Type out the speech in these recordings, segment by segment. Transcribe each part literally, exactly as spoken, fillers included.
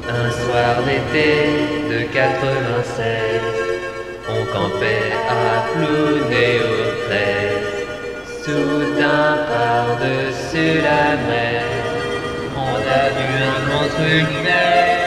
Un soir d'été de quatre-vingt-seize, on campait à Plounéo-treize. Soudain, par-dessus la mer, on a vu un autre univers.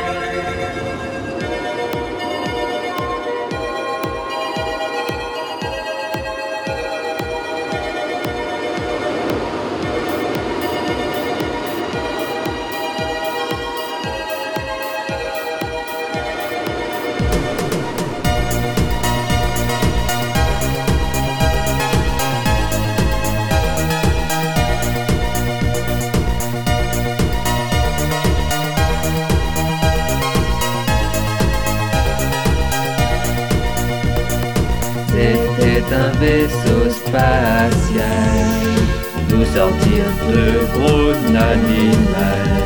C'était un vaisseau spatial, d'où sortir de gros animal,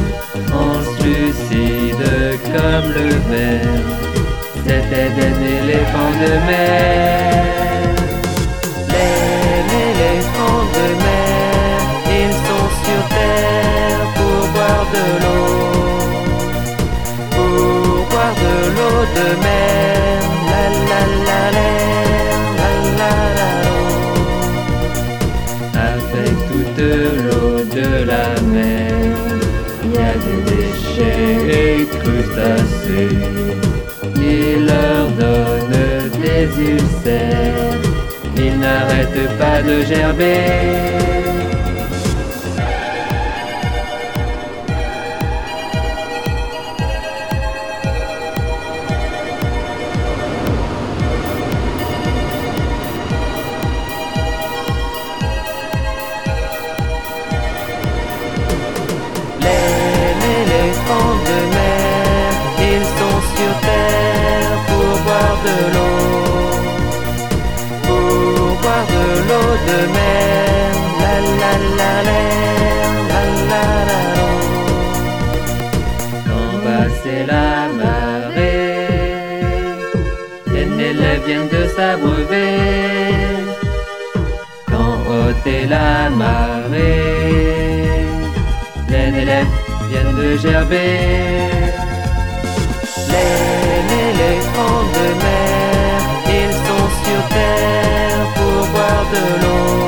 translucide comme le verre. C'était des éléphants de mer. Les éléphants de mer, ils sont sur terre pour boire de l'eau, pour boire de l'eau de mer. La la la la. Avec toute l'eau de la mer, il y a des déchets et crustacés qui leur donnent des ulcères. Ils n'arrêtent pas de gerber. De l'eau, pour boire de l'eau de mer. La la la la, la la la la. Quand passait la marée, les élèves viennent de s'abreuver. Quand ôtait la marée, les élèves viennent de gerber. Les éléphants de mer, ils sont sur terre pour boire de l'eau.